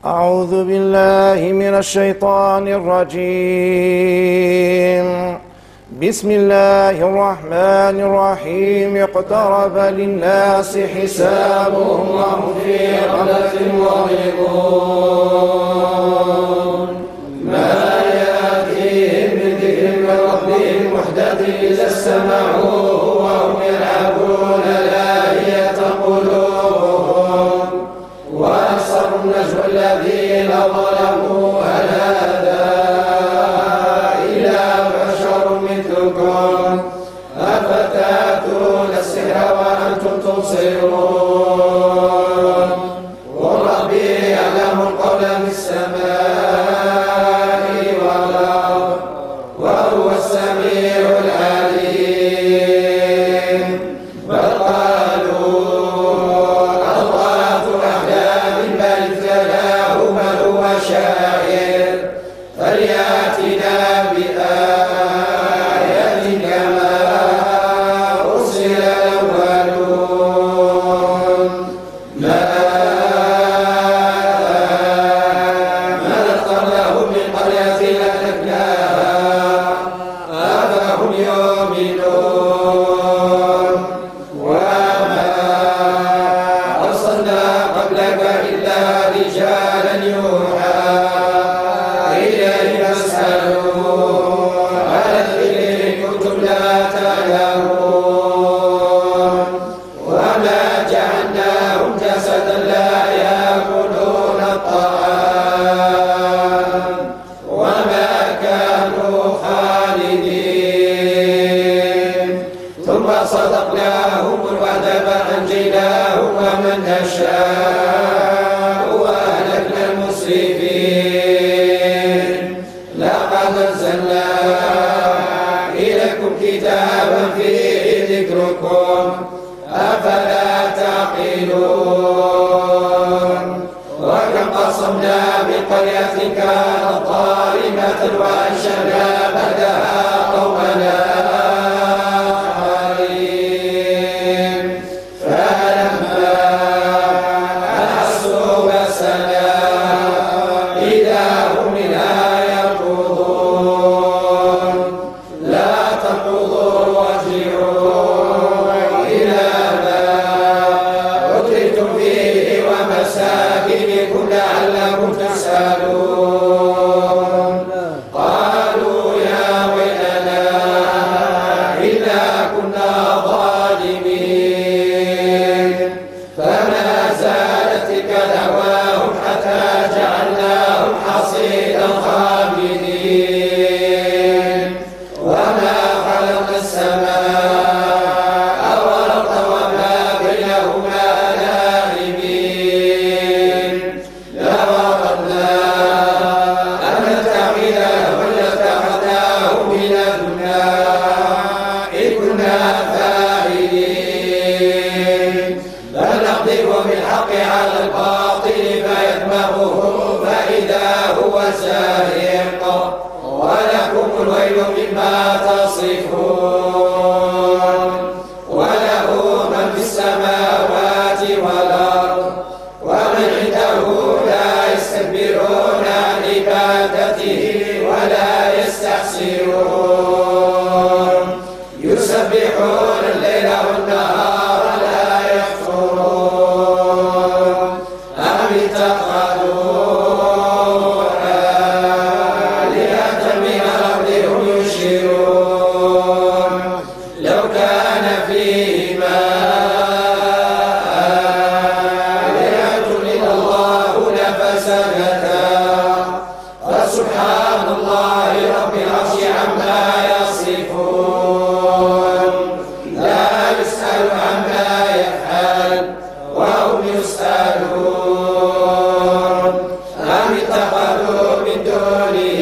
أعوذ بالله من الشيطان الرجيم. بسم الله الرحمن الرحيم. اقترب للناس حسابهم وهم في غفلة معرضون. ما يأتيهم من ذكر من ربهم محدث إذا استمعوه وهم يلعبون لاهية قلوبهم وأسروا النجوى الذين ظلموا هل هذا إلا بشر مثلكم أفتأتون السحر وأنتم تبصرون. قل ربي يعلم القول في السماء والأرض وهو السميع العليم. بل قالوا أضغاث أحلام بل افتراه بل هو شاعر فليأتنا بآية كما أرسل الأولون. ما نذكر لهم من قرية أهلكناها أفهم يؤمنون. وما أرسلنا قبلك إلا رجالا يوحى إليهم فاسألوا أهل الذكر إن كنتم لا تعلمون. وما جعلناهم جسدا لا يأكلون الطعام وما كانوا خالدين. ثم صدقناهم الوعد فأنجيناهم ومن نشاء وأهلكنا المسرفين. لقد أنزلنا إليكم كتابا فيه ذكركم أفلا تعقلون. وكم قصمنا من قرية كانت ظالمة وأنشأنا بعدها قومنا آخرين. فلما أحسوا بأسنا إذا هم منها يركضون. لا تركضوا وارجعوا إلى ما أترفتم فيه ومساكنكم لعلكم تسألون. قالوا يا ويلنا إنا كنا ظالمين. فما زالت تلك دعواهم حتى جعلناهم حصيدا خامدين. وما خلقنا السماء والأرض وما بينهما لاعبين. لو أردنا أن نتخذ لهوا لاتخذناه من لدنا إن كنا فاعلين. بل نقذف بالحق على الباطل فيدمغه فإذا هو زاهق ولكم الويل مما تصفون. وله من في السماوات والأرض ومن عنده لا يستكبرون عن عبادته ولا يستحسرون. يسبحون الليل والنهار لا يفترون. أم اتخذوا آلهة من الأرض هم ينشرون. لو كان فيهما آلهة إلا الله لفسدتا فسبحان الله رب العرش عما يصفون. لا يسأل عما يفعل وهم يسألون. أم اتخذوا من دونه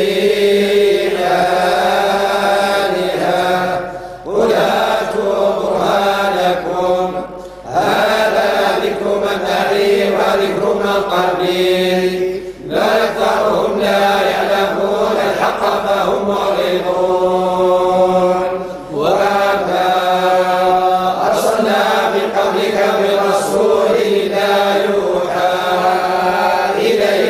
آلهة قل هاتوا برهانكم هذا ذكر من معي وذكر من قبلي بل أكثرهم لا يعلمون الحق فهم معرضون. وما أرسلنا من قبلك من رسول إلا يوحى إليه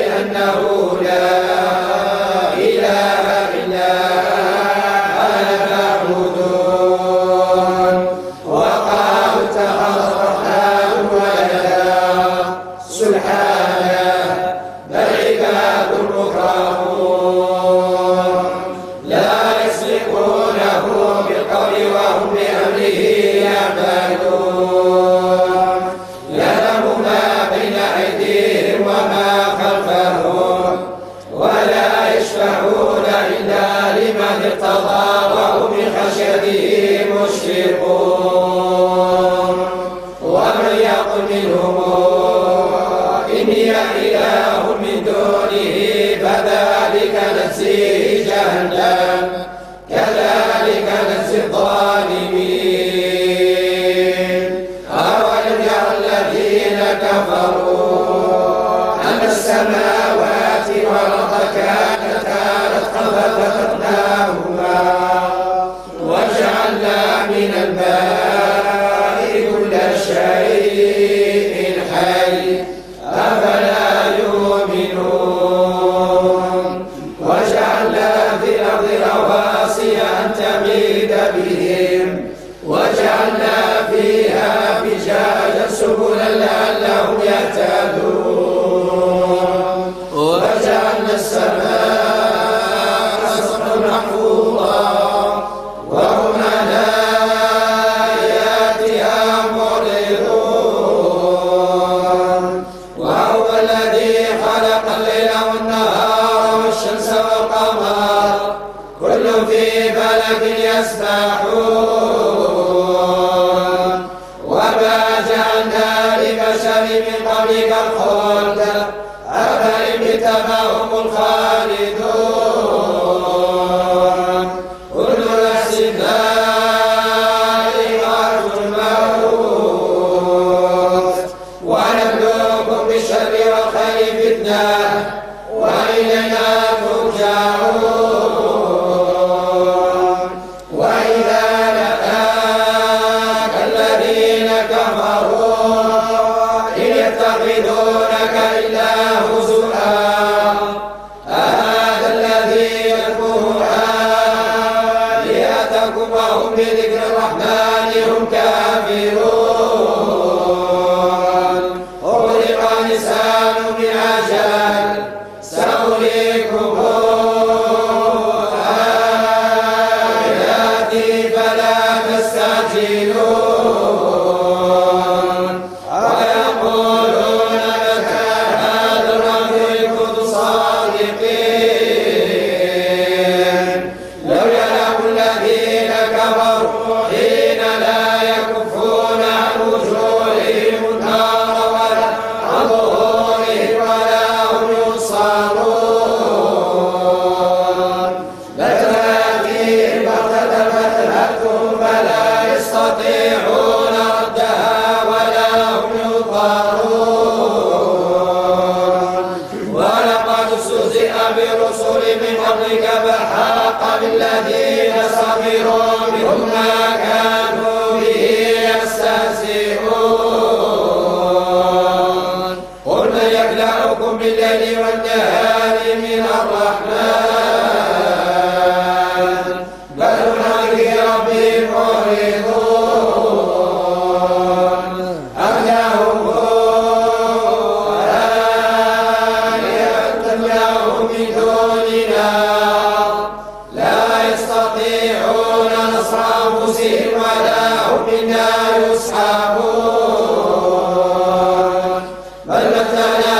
سبحانه بل عباد مكرمون لا يسبقونه بالقول وهم بأمره يعملون يعلم ما بين أيديهم وما خلفهم ولا يشفعون إلا لمن ارتضى وهم من خشيته مشفقون ومن يقل منهم إني إله من دونه فذلك نجزيه جهنم كذلك نجزي الظالمين أولم يرى الذين كفروا أن السماوات والأرض كانتا رتقا ففتقناهما وجعلنا من الماء كل شيء حي أفلا يؤمنون وجعلنا في الأرض رواسي أن تميد بهم وجعلنا فيها فجاجا سبلا لعلهم يهتدون وجعلنا السماء سقفا محفوظا وهم عن آياتها معرضون وهو الذي خلق الليل والنهار والشمس والقمر كل في فلك يسبحون وما جعلنا لبشر من قبلك الخلد أفإن مت فهم الخالدون كل نفس ذائقة الموت ونبلوكم بالشر والخير فتنة وإلينا ترجعون وإذا لقاك الذين كفروا إن يتخذونك إلا هزؤا أهذا الذي يذكر آلهتكم وهم بذكر الرحمن هم كافرون خلق الإنسان من عجل سأريكم آياتي فلا تستعجلون ويقولون متى هذا الأمر إن كنتم صادقين لو يعلم الذين كفروا حين لا يكفون عن وجوههم النار ولا عن ظهورهم ولا هم ينصرون لتأتيهم بغتة فتبهتهم فلا يستطيعون ردها ولا هم ينظرون ولقد استهزئ برسل من قبلك فحاق بالذين سخروا منهم ما كانوا به يستهزئون قل من يكلأكم بالليل والنهار من الرحمن بل هم عن ذكر ربهم معرضون أم لهم آلهة تمنعهم من دوننا لا يستطيعون نصر أنفسهم ولا هم منا يصحبون بل متعنا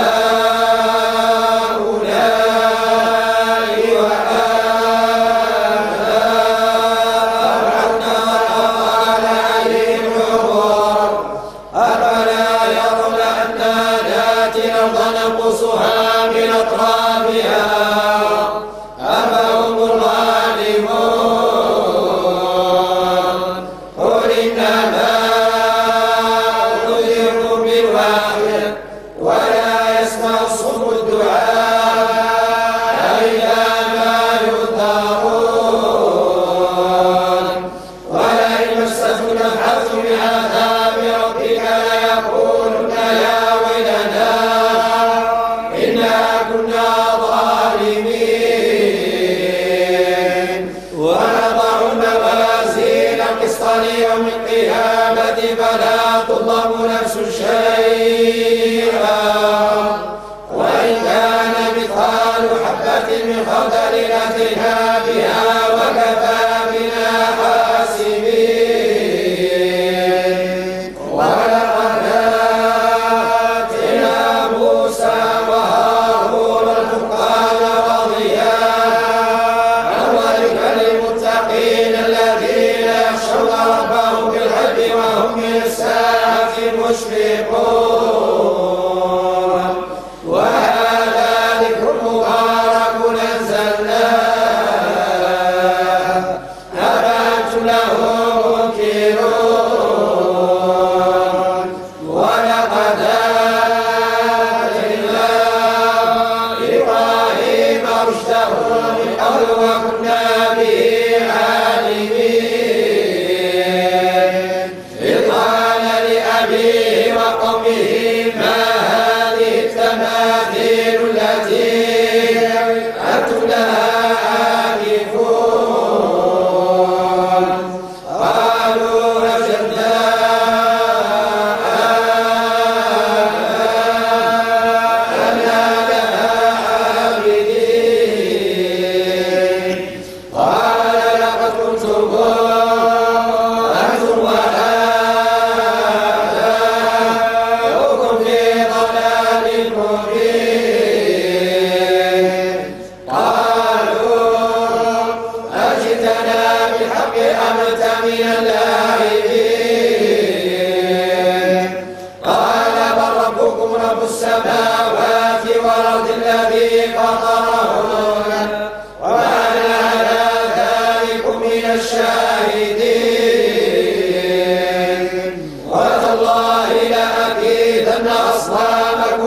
هؤلاء وآباءهم وطال عليهم العمر أفلا يرون أنا نأتي الأرض ننقصها من أطرافها أفهم الظالمون قل إنما أنذركم بالوحي ولا يسمع الصم الدعاء إذا ما ينذرون ولئن مستهم نفحة من عذاب ربك ليقولن يا ويلنا إنا كنا ظالمين ونضع الموازين القسط ليوم القيامة فلا تظلم نفس شيئا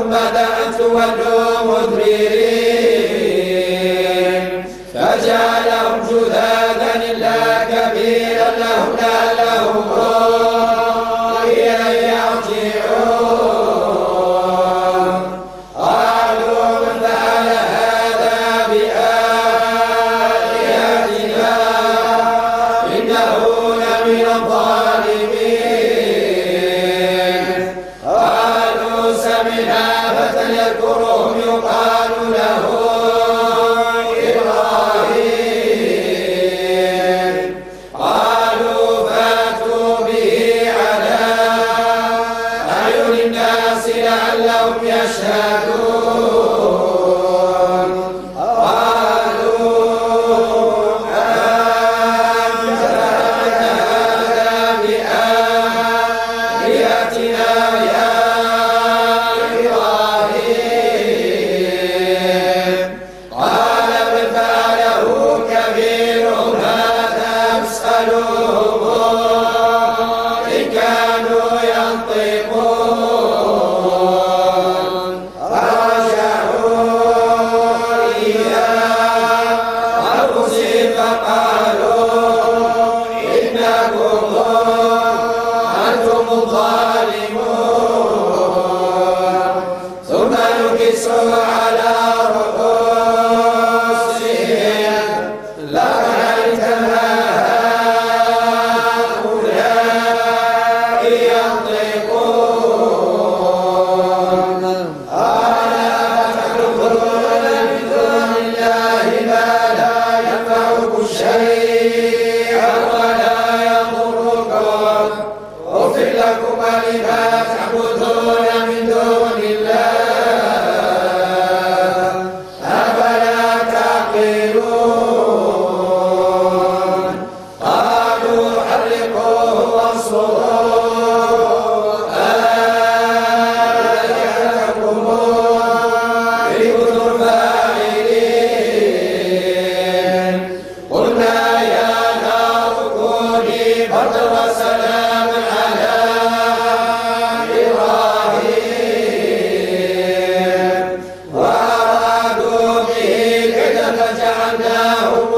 ثم أن تولوا مدبرين فجعلهم جذاذا إلا كبيرا لهم لعلهم إليه يرجعون قالوا من فعل هذا بآلهتنا إنه لمن الظالمين قالوا سمعنا فتى يذكرهم يقال له إبراهيم قالوا فاتوا به على أعين الناس لعلهم يشهدون قالوا أنت فعلت هذا بآلهتنا يا إبراهيم قال بل فعله كبيرهم هذا فاسألوهم إن كانوا ينطقون فرجعوا إلى أنفسهم فقالوا إنكم أنتم الظالمون ثم نكسوا على رؤوسهم لقد علمت ما هؤلاء ينطقون ألا تخلقون من دون الله ما لا ينفعكم شيئا ولا يضركم أفل لكم ولما تعبدون من دون الله أفلا تعقلون قالوا حرقوه وانصروا آلهتكم إن كنتم فاعلين قلنا يا نار كوني بردا وسلاما على إبراهيم وأرادوا به كيدا فجعلناهم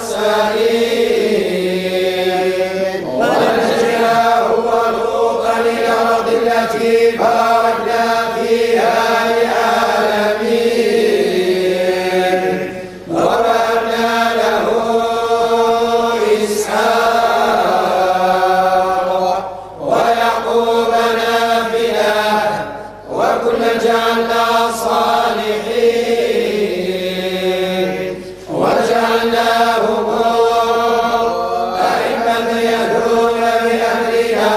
الأخسرين ونجيناه ولوطا إلى الأرض التي باركنا فيها للعالمين ووهبنا له إسحاق ويعقوب نافلة وكلا جعلنا صالحين وجعلناهم أئمة يهدون بأمرنا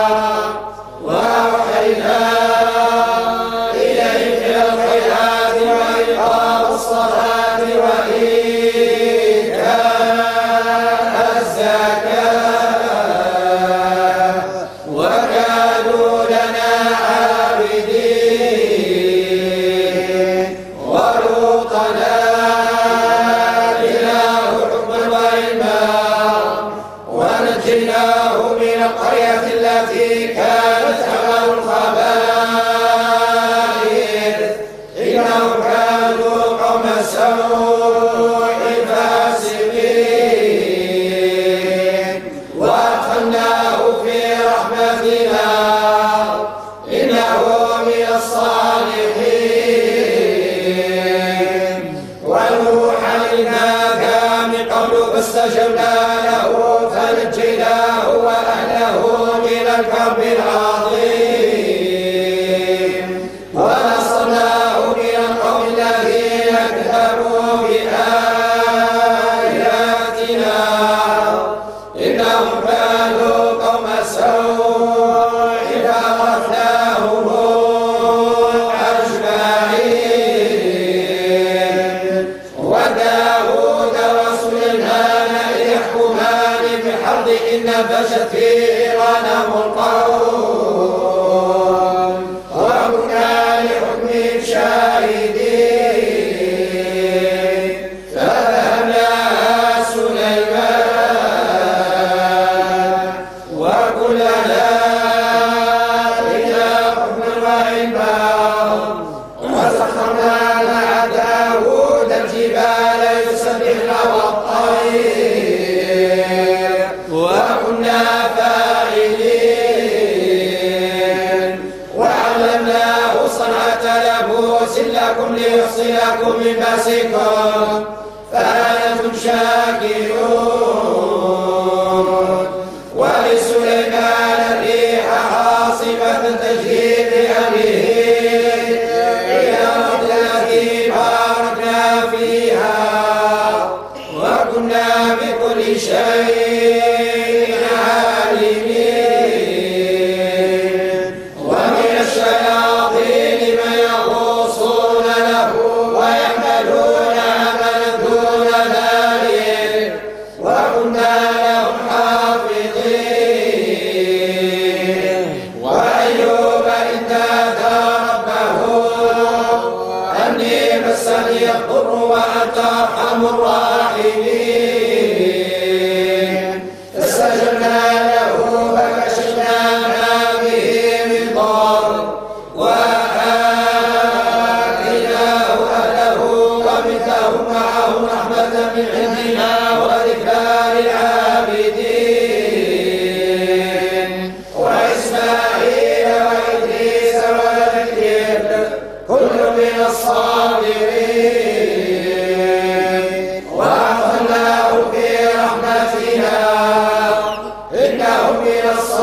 وأوحينا إليهم بالخيرات وإقام الصلاة وإيتاء الزكاة وكانوا لنا عابدين ولوطا آتيناه حكما وعلما ونجيناه من القرية التي كانت تعمل الخبائث إنهم كانوا قوم سوء وسخرنا مع داود الجبال يسبحن والطير وكنا فاعلين وعلمناه صنعة لبوس لكم ليحصنكم من بأسكم فهل أنتم شاكرون ولسليمان الريح عاصفة تجري بأمره إلى الأرض التي باركنا فيها وكنا بكل شيء عالمين ومن الشياطين من يغوصون له ويعملون عملا دون ذلك وكنا لهم حافظين وأيوب إذ نادى ربه أني مسني الضر وأنت أرحم الراحمين فاستجبنا له فكشفنا ما به من ضر وآتيناه أهله ومثلهم معهم رحمة من عندنا وذكرى للعابدين وإسماعيل وإدريس وذكر كل من الصابرين وأدخلناه في رحمتنا إنه من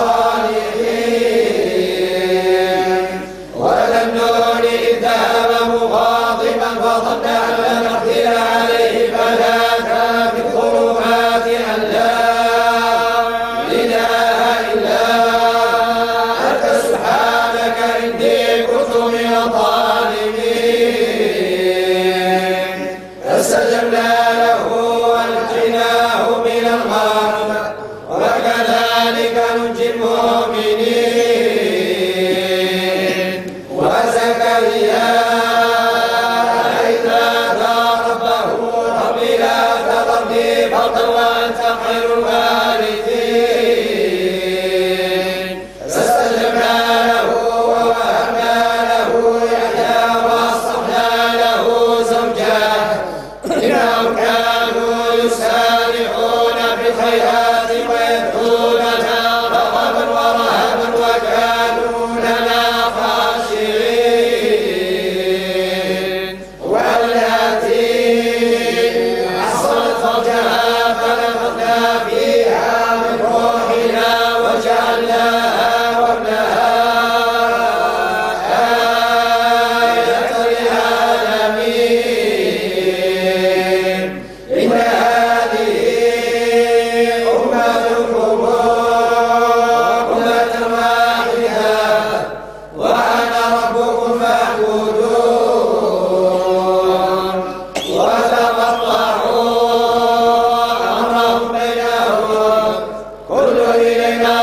الصالحين وذنون إذ ذهب مغاضبا فظن أن لن نقدر عليه فنادى في الظلمات أن لا إله إلا أنت سبحانك إني كنت من الظالمين فاستجبنا له ونجيناه من الغم وكذلك ننجي المؤمنين وزكريا إذ نادى ربه رب لا تذرني فردا وأنت خير الوارثين فاستجبنا له ووهبنا له يحيى وأصلحنا له زوجه إنهم كانوا يسارعون في الخيرات ويدعوننا رغبا ورهبا وكانوا لنا خاشعين والتي أحصنت فرجها فنفخنا فيها من روحنا وجعلناها وابنها آية للعالمين إن هذه أمتكم أمة واحدة وأنا ربكم فاعبدون وتقطعوا أمرهم بينهم كل إلينا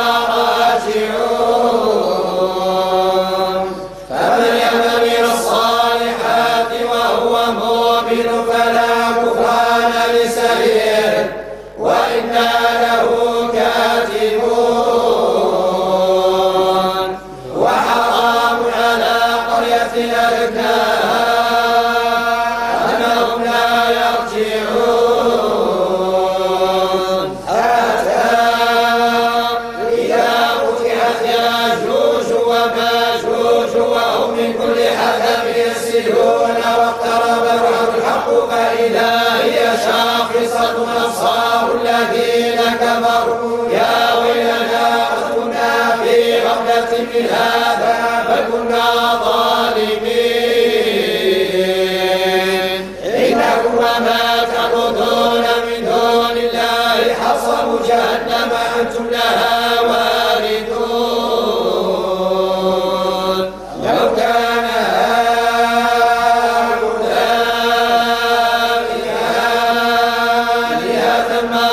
راجعون فمن يعمل من الصالحات وهو مؤمن فلا كفران لسعيه وإنا له كاتبون وحرام على قرية أهلكناها أنهم لا يرجعون حتى إذا فتحت ياجوج وماجوج وهم من كل حدب ينسلون واقترب الوعد الحق فإذا هي شاخصة أبصار الذين كفروا يا ويلنا قد كنا في غفلة من هذا بل كنا ظالمين إنكم وما تعبدون من دون الله حصب جهنم أنتم لها واردون لو كان هؤلاء آلهة ما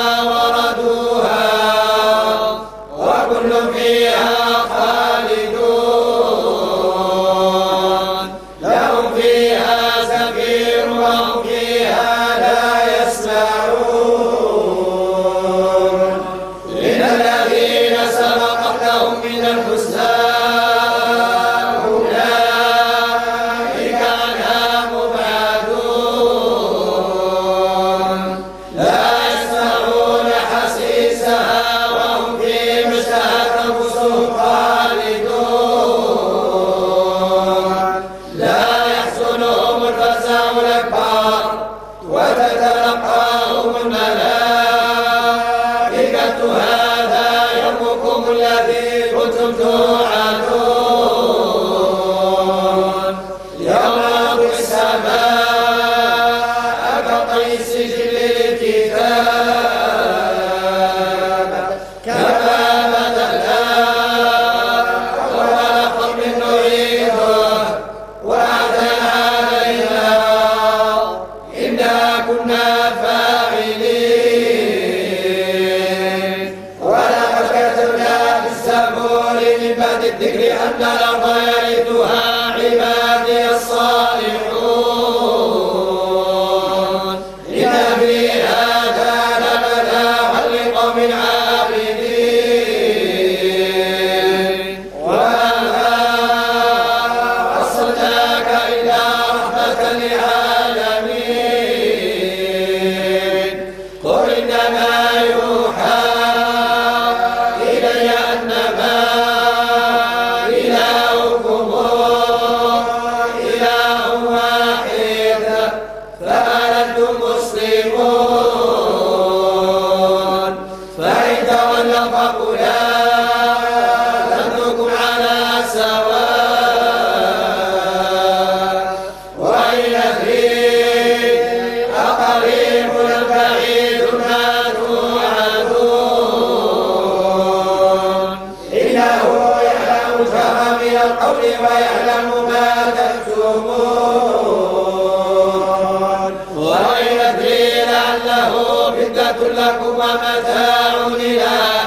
وردوها وكل فيها خالدون صالحون إن في هذا لبلاغا لقوم عابدين وما أرسلناك إلا رحمة للعالمين قل إنما يوحى إلي أنما إلهكم إله واحد فهل أنتم مسلمون فإن تولوا فقل آذنتكم على سواء وإن أدري أقريب أم بعيد ما توعدون إنه يعلم الجهر من القول ويعلم ما تكتمون وإن أدري لعله فتنة لكم ومتاع إلى